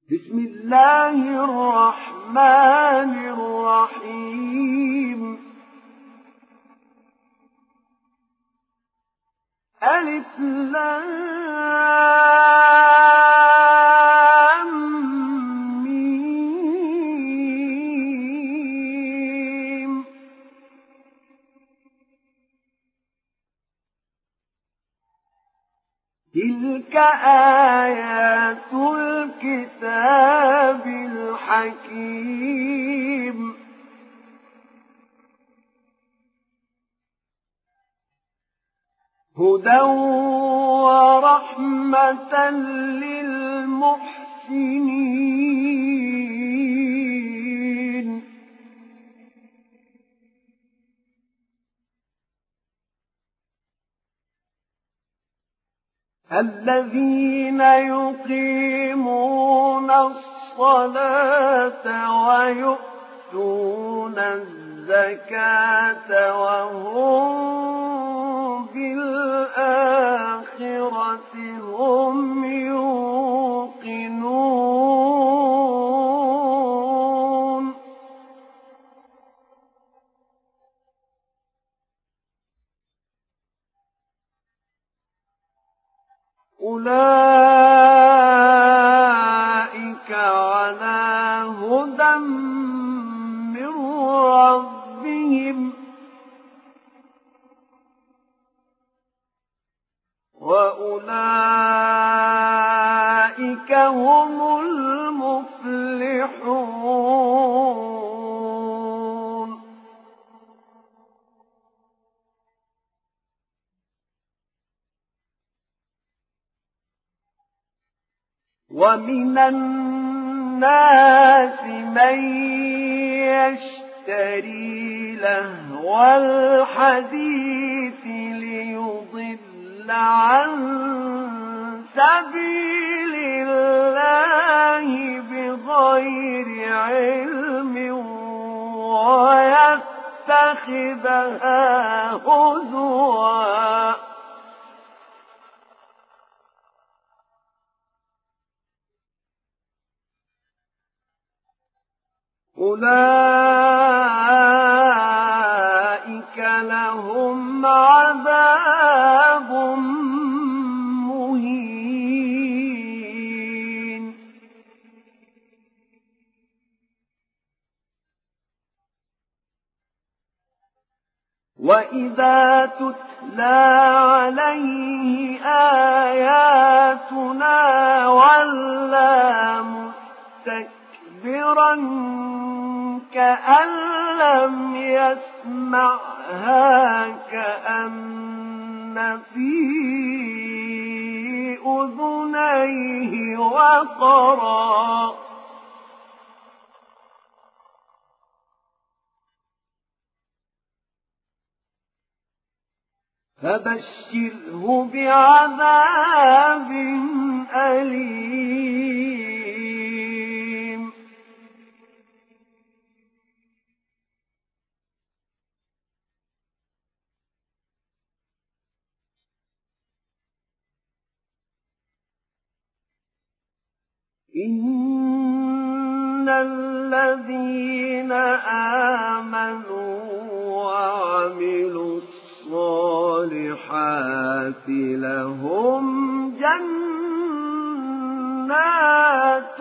بسم الله الرحمن الرحيم. ألف لام ميم. تلك آيات الكتاب الحكيم. هدى ورحمة للمحسنين. الذين يقيمون الصلاة ويؤتون الزكاة وهم بالآخرة هم يوقنون. أولئك على هدى من ربهم وأولئك هم المفلحون. ومن الناس من يشتري لهو الحديث ليضل عن سبيل الله بغير علم ويتخذها هزوا. أولئك لهم عذاب مهين. وإذا تتلى عليه آياتنا ولى مستكبرا كأن لم يسمعها كأن في أذنيه وقرا. فبشره بعذاب أليم. إن الذين آمنوا وعملوا الصالحات لهم جنات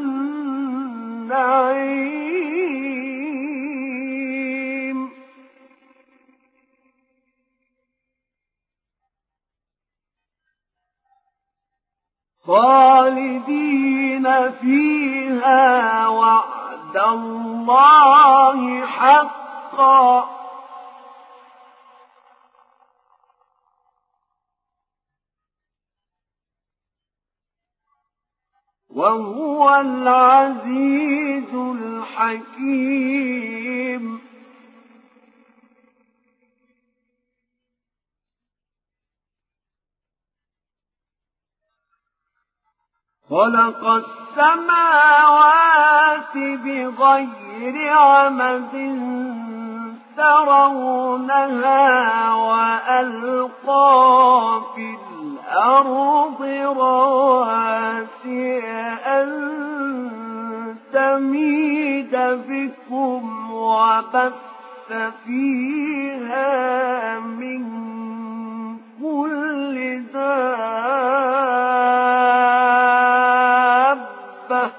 النعيم خالدين فيها وعد الله حقا وهو العزيز الحكيم. خلق السماوات بغير عمد ترونها وألقى في الأرض رواسي أن تميد بكم وبث فيها من كل دابة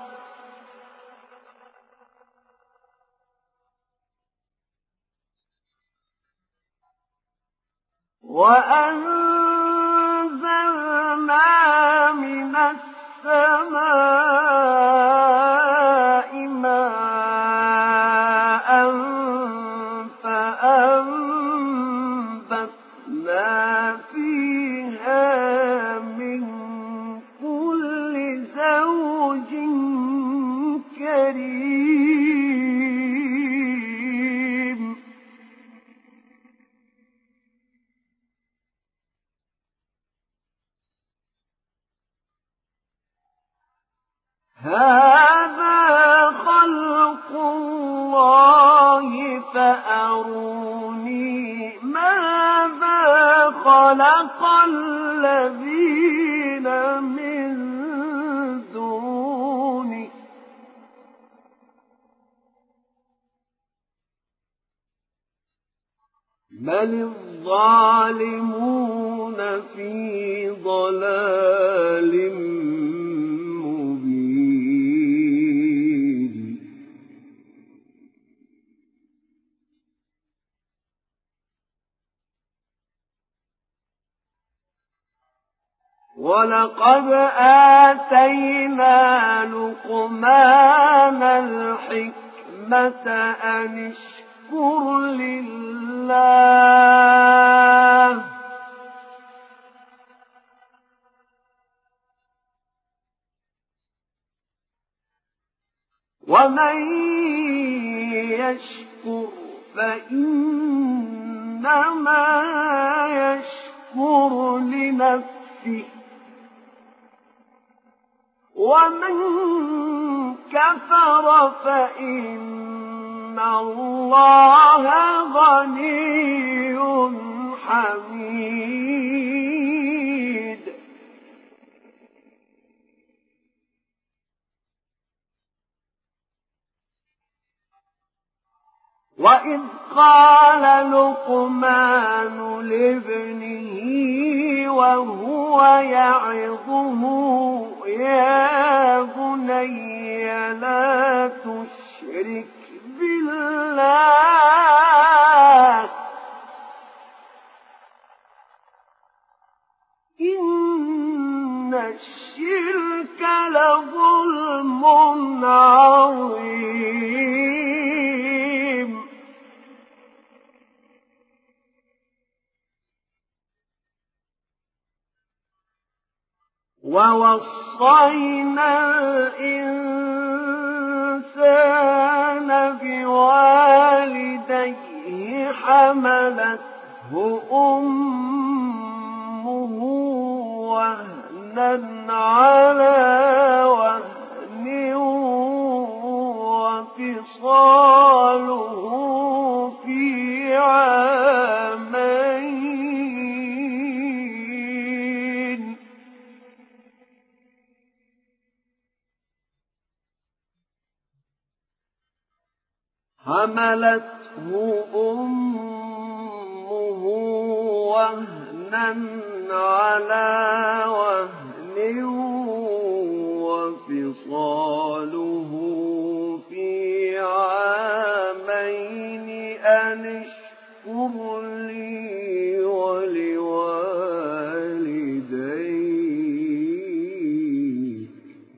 وأنزلنا من السماء ماء فأنبتنا فيها من كل زوج كريم هذا خلق الله فأروني ماذا خلق الذين من دونه بل الظالمون في ضلال مبين ولقد آتينا لقمان الحكمة أن اشكر لله ومن يشكر فإنما يشكر لنفسه ومن كفر فإن الله غني حميد وإذ قال لقمان لابنه وهو يعظه يا بني لا تشرك بالله إن الشرك لظلم عظيم ووصينا الإنسان بوالديه حملته أمه وهنا على وهن وفصاله في عامين حملته أمه وهنا على وهن وفصاله في عامين أن اشكر لي ولوالديك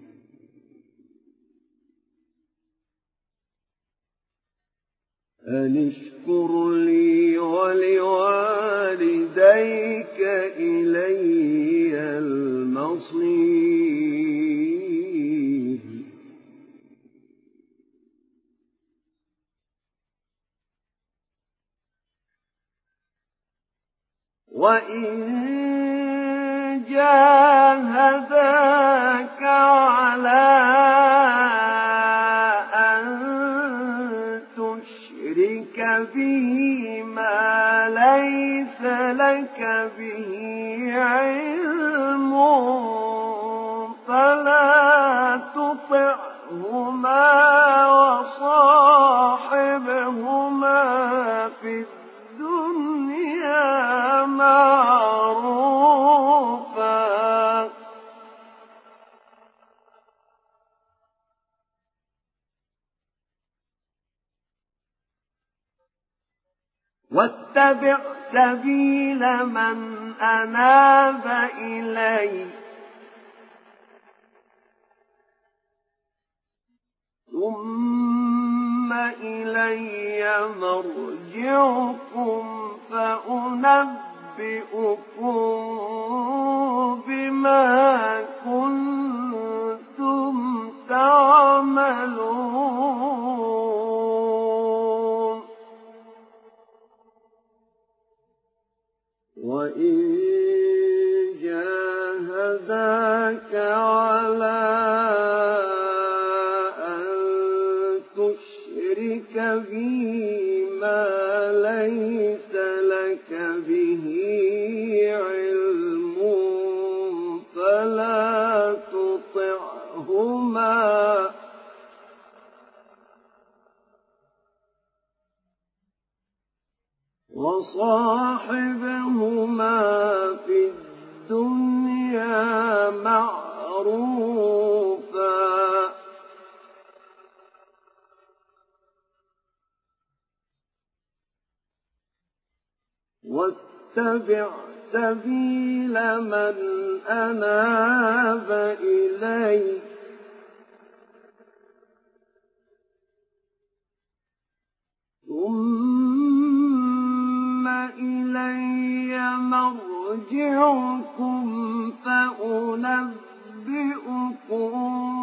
إلي المصير وإن جاهداك على أن تشرك به ما ليس لك به علم فلا تطعهما واتبع سبيل من أناب إلي ثم إلي مرجعكم فأنبئكم بما كنتم تعملون وإن جاهداك على أن تشرك بي ما ليس لك به علم فلا تطعهما وصاحبهما في الدنيا معروفا واتبع سبيل من أناب إلي ثم إلي مرجعكم فأنبئكم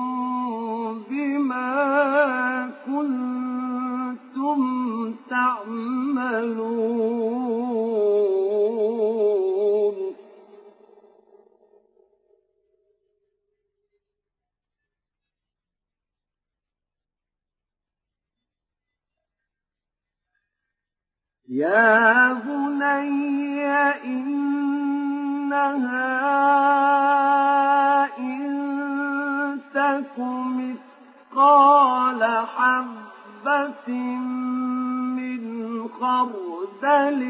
بما كنتم تعملون يا بني إنها إن تك مثقال حبة من خردل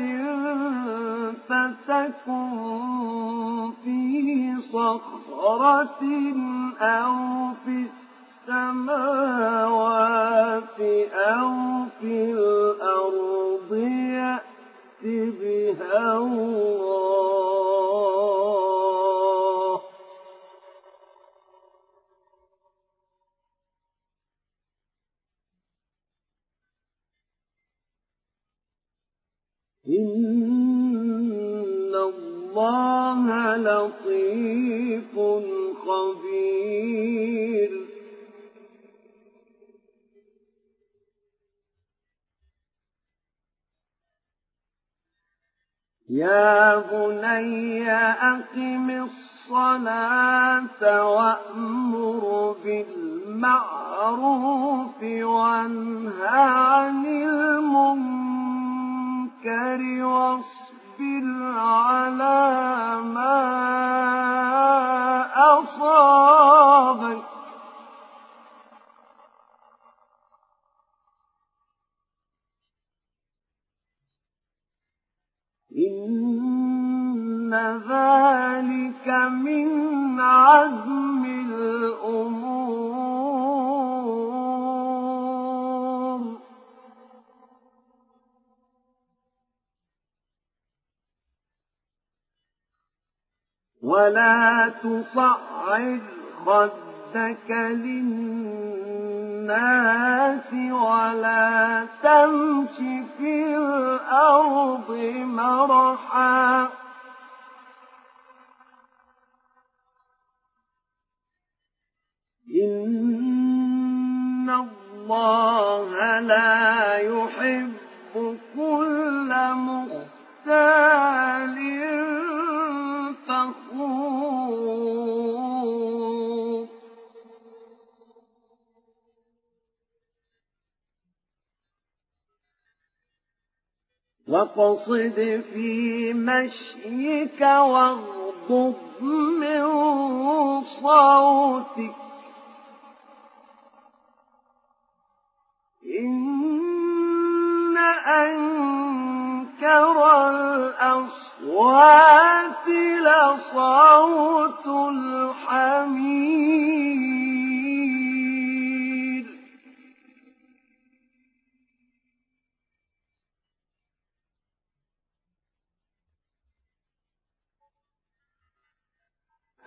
فتكن في صخرة أو في السماوات أو في الأرض يأت بها الله إن الله لطيف خبير يا بني أقم الصلاة وأمر بالمعروف وانه عن المنكر واصبر على ما أصابك إن ذلك من عزم الأمور ولا تصعر خدك للناس ولا تمش في الأرض مرحا إن الله لا يحب كل مختال فخور واقصد في مشيك واغضض من صوتك إن أنكر الأصوات لصوت الحمير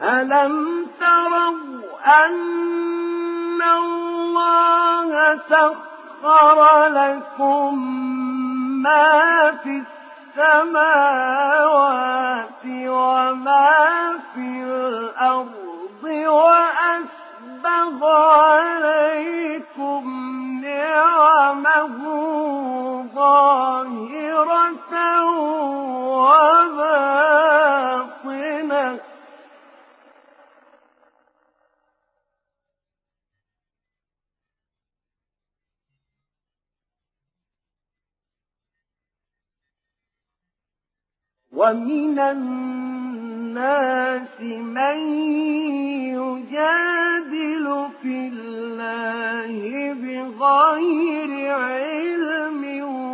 ألم تروا أن الله سخر لكم ما في السماوات وما في الأرض وأسبغ عليكم نعمه ظاهرة وباطنة ومن الناس من يجادل في الله بغير علم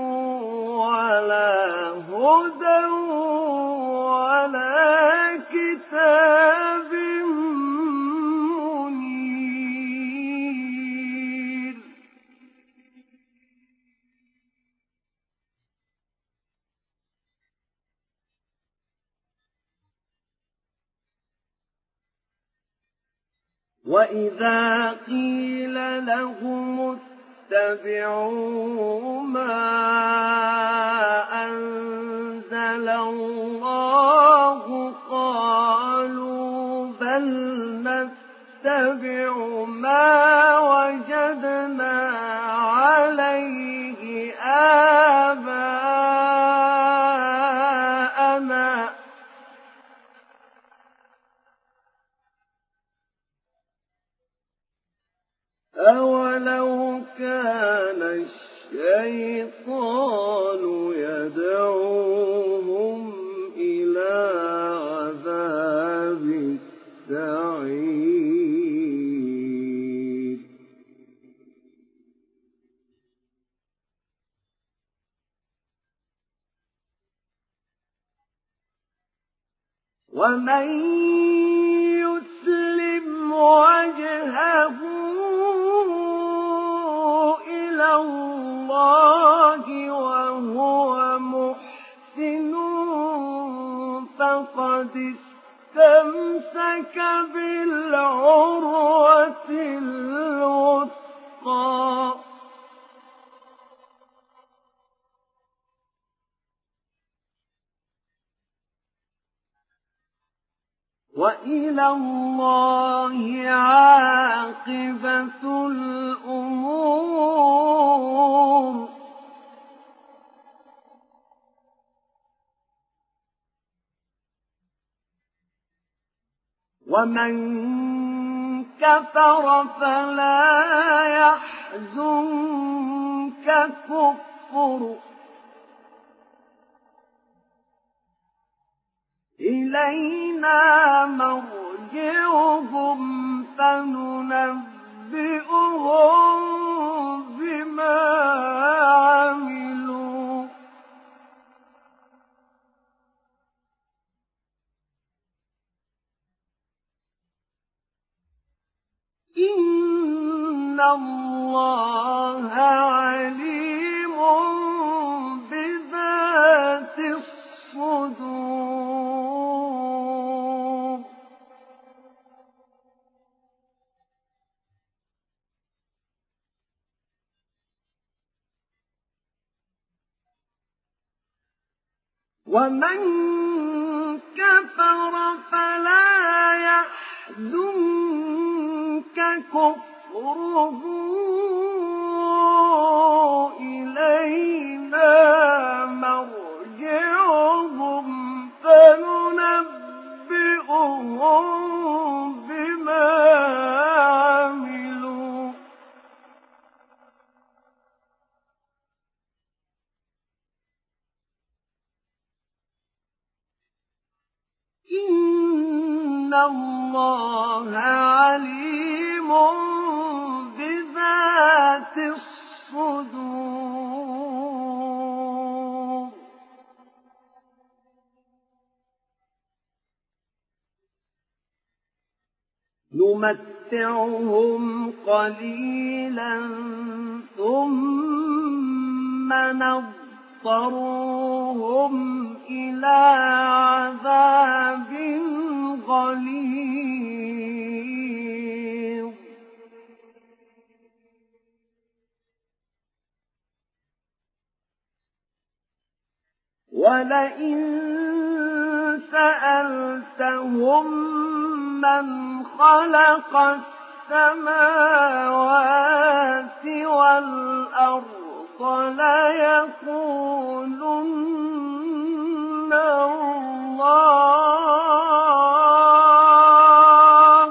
ولا هدى ولا كتاب منير وإذا قيل لهم اتبعوا ما أنزل الله قالوا بل نتبع ما وجدنا عليه آباءنا أولو كان الشيطان يدعوهم إلى عذاب السعير ومن يسلم وجهه إلى الله وهو محسن فقد استمسك بالعروة الوثقى وإلى الله عاقبة الأمور ومن كفر فلا يحزنك كفره إلينا مرجعهم فننبئهم بما عملوا إن الله عليم بذات الصدور ومن كفر فلا يحزنك كفره إلينا مرجعهم فننبئهم بما عملوا إن الله عليم بذات الصدور نمتعهم قليلا ثم نضطرهم إلى عذاب غليظ ولئن سألتهم من خلق السماوات والأرض ليقولن الله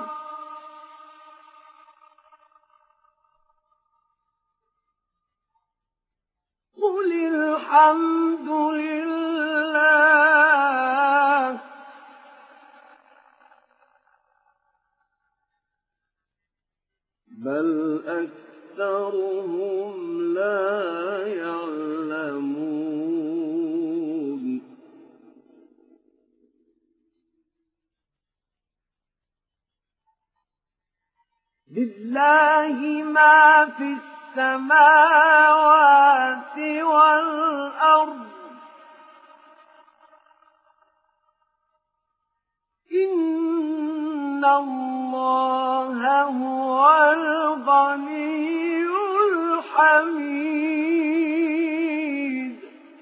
قل الحمد لله بل أكثرهم لا يعلمون لله ما في السماوات والأرض إن الله هو الغني الحميد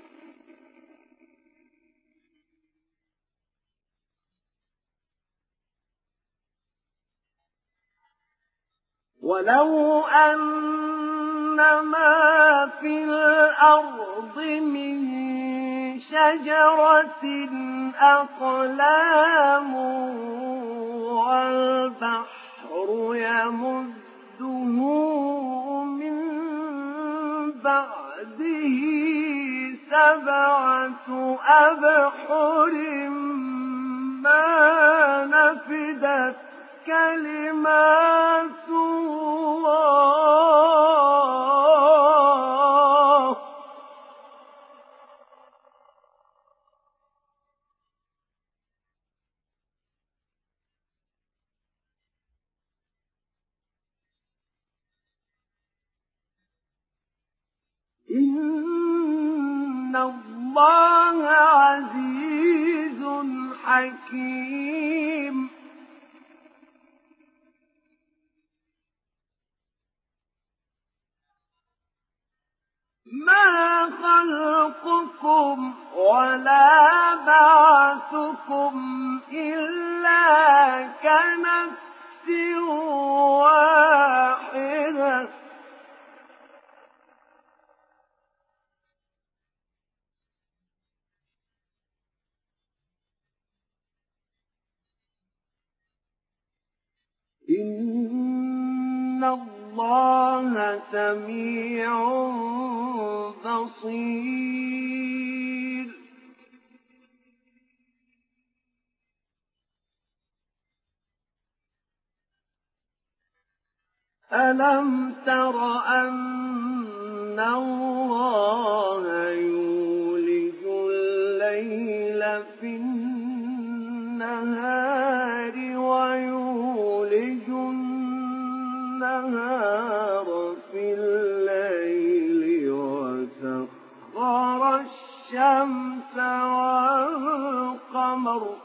ولو أن ما في الأرض من شجرة أقلام والبحر يمده من بعده 7 أبحر ما نفدت كلمات الله إن الله عزيز حكيم ما خلقكم ولا بعثكم إلا كنفس واحدة إن الله سميع بصير ألم تر أن الله يولج الليل في النهار ويولج النهار في الليل وسخر الشمس والقمر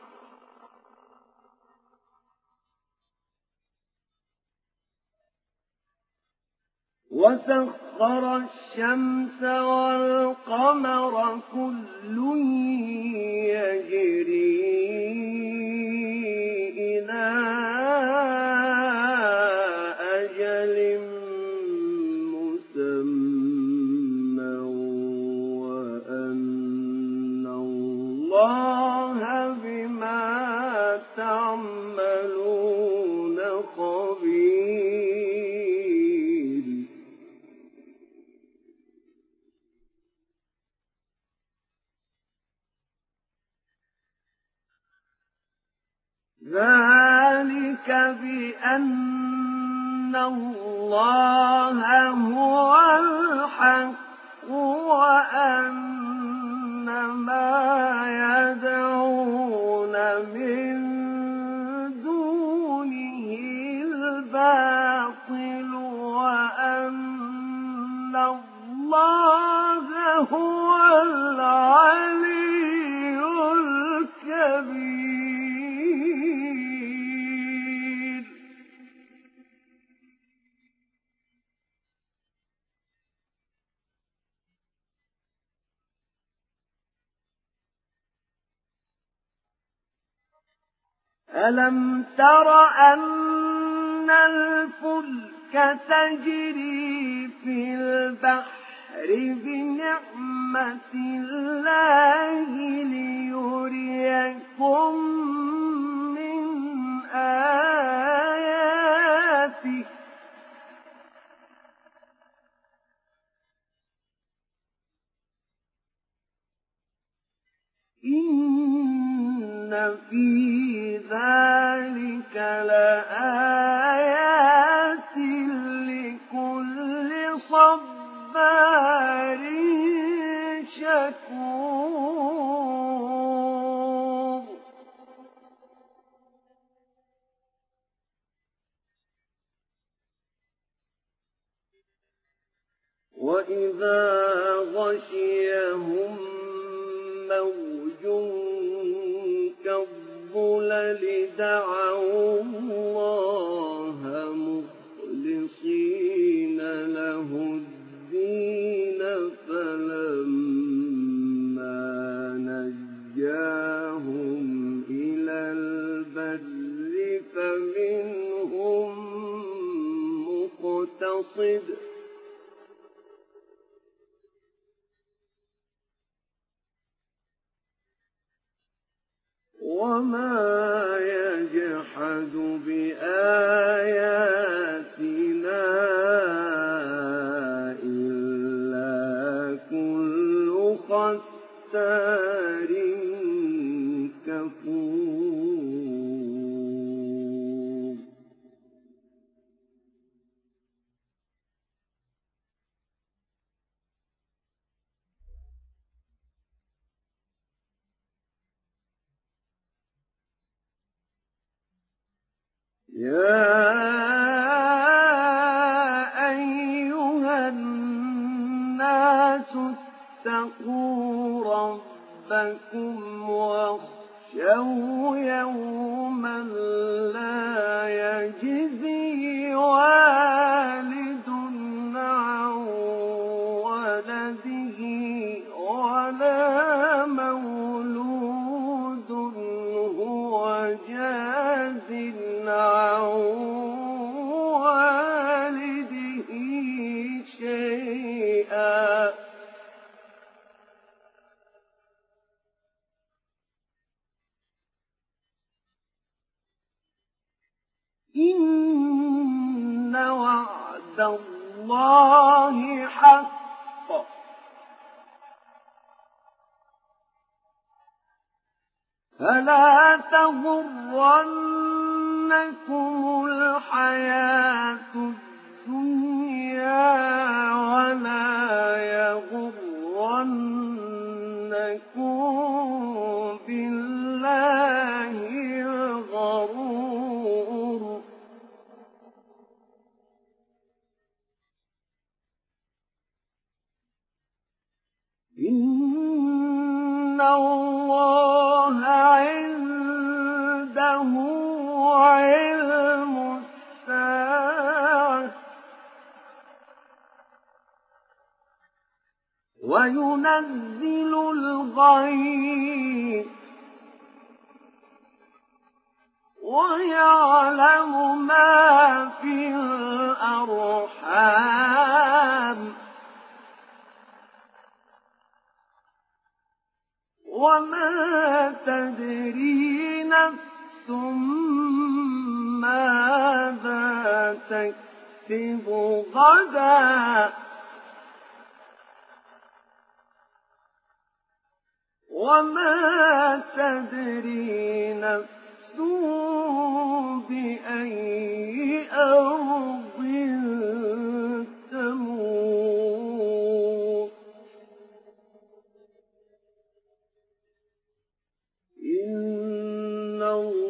كل يجري إلى أجل مسمى وأن الله بما تعملون خبير ذلك بأن الله هو الحق وأن ما يدعون من دونه الباطل وأن الله هو العلي الكبير ألم تر أن الفلك تجري في البحر بنعمة الله ليريكم من آياته إن في ذلك لآيات لكل صبار شكور وإذا غشيهم موج كالظلل دعوا الله مخلصين له الدين فلما نجاهم إلى البر فمنهم مقتصد وما يجحد بآياتنا إلا كل ختار كفور يا أيها الناس اتقوا ربكم واخشوا يوما لا يجزي والد عن ولده ولا مولود هو جاز عن والده شيئا إن وعد الله حق فلا تغرنكم الحياة الدنيا ولا يغرنكم بالله الغرور إن الله عنده علم الساعة وينزل الغيث ويعلم ما في الأرحام وما تدري نفس ماذا تكسب غدا وما تدري نفس بأي أرض تموت إن الله